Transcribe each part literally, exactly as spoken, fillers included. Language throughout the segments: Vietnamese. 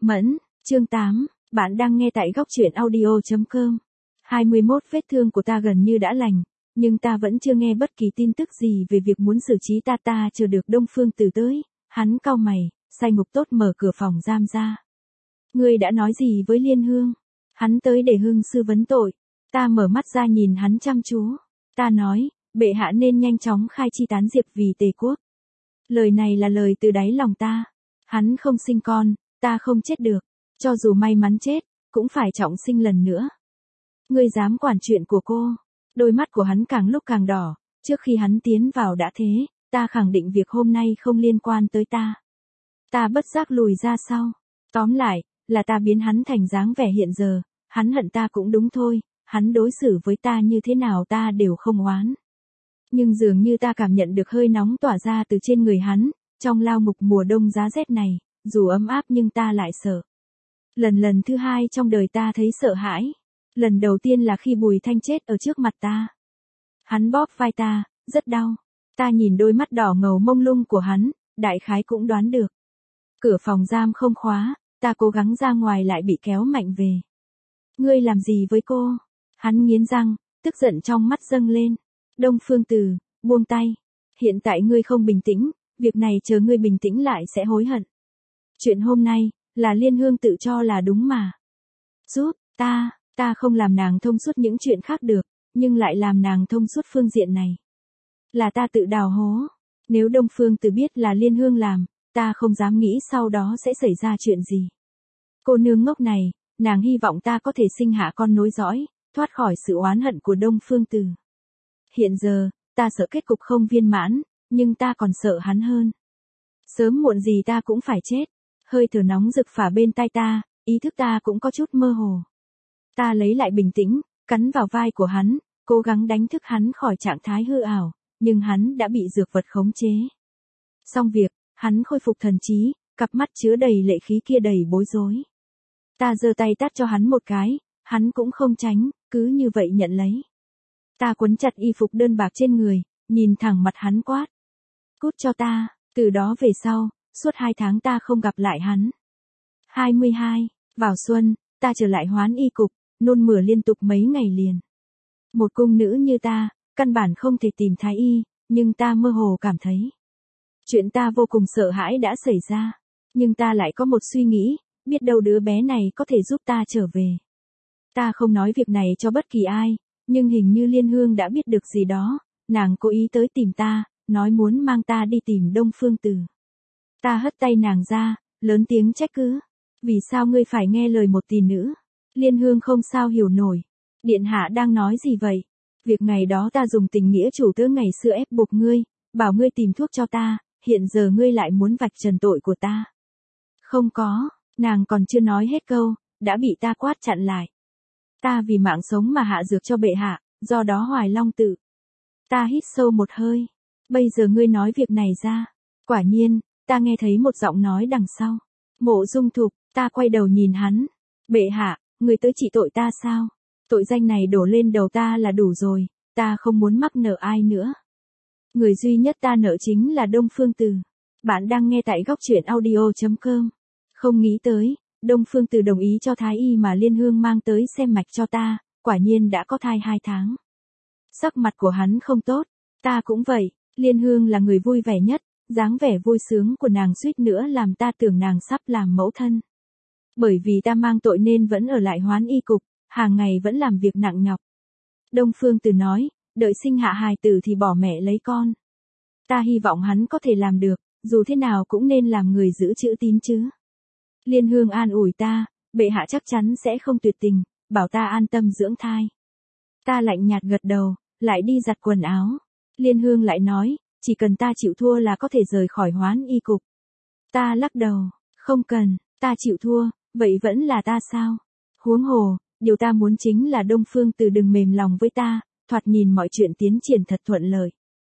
Mẫn, chương tám, bạn đang nghe tại góc truyện audio chấm com. hai mươi mốt vết thương của ta gần như đã lành, nhưng ta vẫn chưa nghe bất kỳ tin tức gì về việc muốn xử trí ta ta chờ được Đông Phương Tử tới. Hắn cau mày, sai ngục tốt mở cửa phòng giam ra. Ngươi đã nói gì với Liên Hương? Hắn tới để Hương sư vấn tội. Ta mở mắt ra nhìn hắn chăm chú. Ta nói, bệ hạ nên nhanh chóng khai chi tán diệt vì Tề quốc. Lời này là lời từ đáy lòng ta. Hắn không sinh con, ta không chết được. Cho dù may mắn chết, cũng phải trọng sinh lần nữa. Ngươi dám quản chuyện của cô? Đôi mắt của hắn càng lúc càng đỏ. Trước khi hắn tiến vào đã thế, ta khẳng định việc hôm nay không liên quan tới ta. Ta bất giác lùi ra sau. Tóm lại, là ta biến hắn thành dáng vẻ hiện giờ. Hắn hận ta cũng đúng thôi. Hắn đối xử với ta như thế nào ta đều không oán. Nhưng dường như ta cảm nhận được hơi nóng tỏa ra từ trên người hắn. Trong lao ngục mùa đông giá rét này, dù ấm áp nhưng ta lại sợ. Lần lần thứ hai trong đời ta thấy sợ hãi. Lần đầu tiên là khi Bùi Thanh chết ở trước mặt ta. Hắn bóp vai ta, rất đau. Ta nhìn đôi mắt đỏ ngầu mông lung của hắn, đại khái cũng đoán được. Cửa phòng giam không khóa, ta cố gắng ra ngoài lại bị kéo mạnh về. Ngươi làm gì với cô? Hắn nghiến răng, tức giận trong mắt dâng lên. Đông Phương Tử, buông tay. Hiện tại ngươi không bình tĩnh, việc này chờ ngươi bình tĩnh lại sẽ hối hận. Chuyện hôm nay, là Liên Hương tự cho là đúng mà. Giúp, ta, ta không làm nàng thông suốt những chuyện khác được, nhưng lại làm nàng thông suốt phương diện này. Là ta tự đào hố. Nếu Đông Phương Tử biết là Liên Hương làm, ta không dám nghĩ sau đó sẽ xảy ra chuyện gì. Cô nương ngốc này, nàng hy vọng ta có thể sinh hạ con nối dõi, thoát khỏi sự oán hận của Đông Phương Tử. Hiện giờ, ta sợ kết cục không viên mãn, nhưng ta còn sợ hắn hơn. Sớm muộn gì ta cũng phải chết. Hơi thở nóng rực phả bên tai ta, ý thức ta cũng có chút mơ hồ. Ta lấy lại bình tĩnh, cắn vào vai của hắn, cố gắng đánh thức hắn khỏi trạng thái hư ảo, nhưng hắn đã bị dược vật khống chế. Xong việc, hắn khôi phục thần trí, cặp mắt chứa đầy lệ khí kia đầy bối rối. Ta giơ tay tát cho hắn một cái, hắn cũng không tránh, cứ như vậy nhận lấy. Ta quấn chặt y phục đơn bạc trên người, nhìn thẳng mặt hắn quát. Cút cho ta, từ đó về sau, suốt hai tháng ta không gặp lại hắn. hai mươi hai, vào xuân, ta trở lại Hoán Y cục, nôn mửa liên tục mấy ngày liền. Một cung nữ như ta, căn bản không thể tìm thái y, nhưng ta mơ hồ cảm thấy. Chuyện ta vô cùng sợ hãi đã xảy ra, nhưng ta lại có một suy nghĩ, biết đâu đứa bé này có thể giúp ta trở về. Ta không nói việc này cho bất kỳ ai, nhưng hình như Liên Hương đã biết được gì đó, nàng cố ý tới tìm ta, nói muốn mang ta đi tìm Đông Phương Tử. Ta hất tay nàng ra, lớn tiếng trách cứ. Vì sao ngươi phải nghe lời một tỷ nữ? Liên Hương không sao hiểu nổi. Điện hạ đang nói gì vậy? Việc ngày đó ta dùng tình nghĩa chủ tớ ngày xưa ép buộc ngươi, bảo ngươi tìm thuốc cho ta, hiện giờ ngươi lại muốn vạch trần tội của ta. Không có, nàng còn chưa nói hết câu, đã bị ta quát chặn lại. Ta vì mạng sống mà hạ dược cho bệ hạ, do đó Hoài Long tự. Ta hít sâu một hơi. Bây giờ ngươi nói việc này ra. Quả nhiên, ta nghe thấy một giọng nói đằng sau. Mộ Dung Thục, ta quay đầu nhìn hắn. Bệ hạ, người tới trị tội ta sao? Tội danh này đổ lên đầu ta là đủ rồi, ta không muốn mắc nợ ai nữa. Người duy nhất ta nợ chính là Đông Phương Tử. Bạn đang nghe tại góc truyện audio chấm com. Không nghĩ tới, Đông Phương Tử đồng ý cho thái y mà Liên Hương mang tới xem mạch cho ta, quả nhiên đã có thai hai tháng. Sắc mặt của hắn không tốt, ta cũng vậy, Liên Hương là người vui vẻ nhất. Dáng vẻ vui sướng của nàng suýt nữa làm ta tưởng nàng sắp làm mẫu thân. Bởi vì ta mang tội nên vẫn ở lại Hoán Y cục, hàng ngày vẫn làm việc nặng nhọc. Đông Phương Tử nói, đợi sinh hạ hài tử thì bỏ mẹ lấy con. Ta hy vọng hắn có thể làm được, dù thế nào cũng nên làm người giữ chữ tín chứ. Liên Hương an ủi ta, bệ hạ chắc chắn sẽ không tuyệt tình, bảo ta an tâm dưỡng thai. Ta lạnh nhạt gật đầu, lại đi giặt quần áo. Liên Hương lại nói, chỉ cần ta chịu thua là có thể rời khỏi Hoán Y cục. Ta lắc đầu, không cần, ta chịu thua, vậy vẫn là ta sao? Huống hồ, điều ta muốn chính là Đông Phương Tử đừng mềm lòng với ta, thoạt nhìn mọi chuyện tiến triển thật thuận lợi.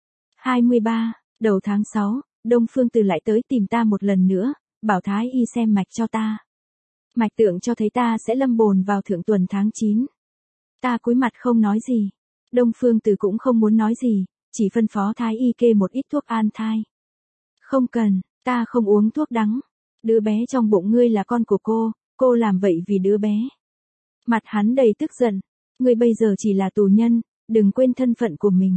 hai mươi ba, đầu tháng sáu, Đông Phương Tử lại tới tìm ta một lần nữa, bảo thái y xem mạch cho ta. Mạch tượng cho thấy ta sẽ lâm bồn vào thượng tuần tháng chín. Ta cúi mặt không nói gì. Đông Phương Tử cũng không muốn nói gì. Chỉ phân phó thái y kê một ít thuốc an thai. Không cần, ta không uống thuốc đắng. Đứa bé trong bụng ngươi là con của cô, cô làm vậy vì đứa bé. Mặt hắn đầy tức giận. Ngươi bây giờ chỉ là tù nhân, đừng quên thân phận của mình.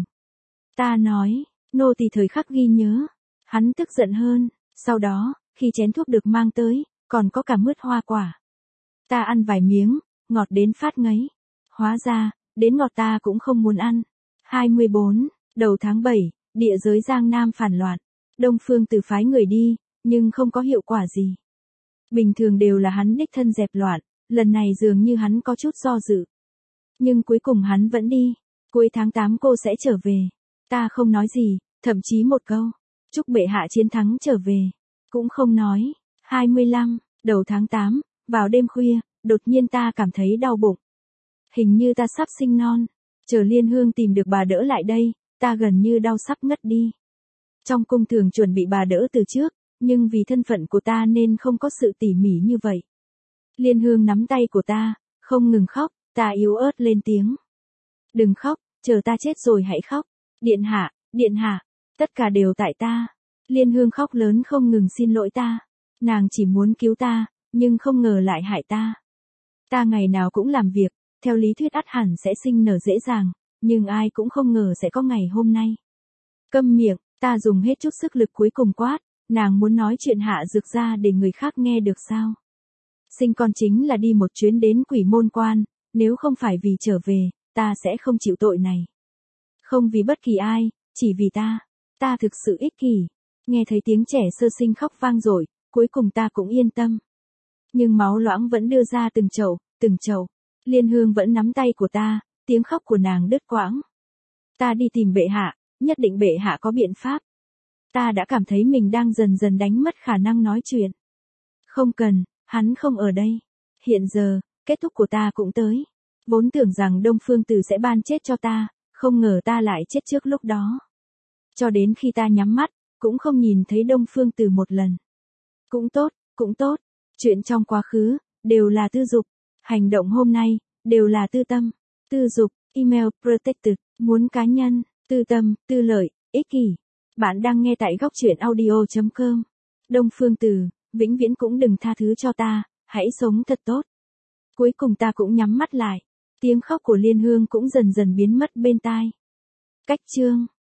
Ta nói, nô tỳ thời khắc ghi nhớ. Hắn tức giận hơn. Sau đó, khi chén thuốc được mang tới, còn có cả mứt hoa quả. Ta ăn vài miếng, ngọt đến phát ngấy. Hóa ra, đến ngọt ta cũng không muốn ăn. hai mươi bốn, đầu tháng bảy, địa giới Giang Nam phản loạn. Đông Phương Từ phái người đi, nhưng không có hiệu quả gì. Bình thường đều là hắn đích thân dẹp loạn, lần này dường như hắn có chút do dự. Nhưng cuối cùng hắn vẫn đi. Cuối tháng tám cô sẽ trở về. Ta không nói gì, thậm chí một câu. Chúc bệ hạ chiến thắng trở về. Cũng không nói. hai mươi lăm, đầu tháng tám, vào đêm khuya, đột nhiên ta cảm thấy đau bụng. Hình như ta sắp sinh non. Chờ Liên Hương tìm được bà đỡ lại đây, ta gần như đau sắp ngất đi. Trong cung thường chuẩn bị bà đỡ từ trước, nhưng vì thân phận của ta nên không có sự tỉ mỉ như vậy. Liên Hương nắm tay của ta, không ngừng khóc, ta yếu ớt lên tiếng. Đừng khóc, chờ ta chết rồi hãy khóc. Điện hạ, điện hạ, tất cả đều tại ta. Liên Hương khóc lớn không ngừng xin lỗi ta. Nàng chỉ muốn cứu ta, nhưng không ngờ lại hại ta. Ta ngày nào cũng làm việc, theo lý thuyết ắt hẳn sẽ sinh nở dễ dàng, nhưng ai cũng không ngờ sẽ có ngày hôm nay. Câm miệng, ta dùng hết chút sức lực cuối cùng quát, nàng muốn nói chuyện hạ dược ra để người khác nghe được sao? Sinh con chính là đi một chuyến đến Quỷ Môn Quan, nếu không phải vì trở về, ta sẽ không chịu tội này. Không vì bất kỳ ai, chỉ vì ta. Ta thực sự ích kỷ. Nghe thấy tiếng trẻ sơ sinh khóc vang dội, cuối cùng ta cũng yên tâm. Nhưng máu loãng vẫn đưa ra từng chậu, từng chậu. Liên Hương vẫn nắm tay của ta, tiếng khóc của nàng đứt quãng. Ta đi tìm bệ hạ, nhất định bệ hạ có biện pháp. Ta đã cảm thấy mình đang dần dần đánh mất khả năng nói chuyện. Không cần, hắn không ở đây. Hiện giờ, kết thúc của ta cũng tới. Vốn tưởng rằng Đông Phương Từ sẽ ban chết cho ta, không ngờ ta lại chết trước lúc đó. Cho đến khi ta nhắm mắt, cũng không nhìn thấy Đông Phương Từ một lần. Cũng tốt, cũng tốt. Chuyện trong quá khứ, đều là tư dục. Hành động hôm nay, đều là tư tâm. Tư dục, email protected, muốn cá nhân, tư tâm, tư lợi, ích kỷ. Bạn đang nghe tại góc truyện audio chấm com. Đông Phương Từ, vĩnh viễn cũng đừng tha thứ cho ta, hãy sống thật tốt. Cuối cùng ta cũng nhắm mắt lại. Tiếng khóc của Liên Hương cũng dần dần biến mất bên tai. Cách chương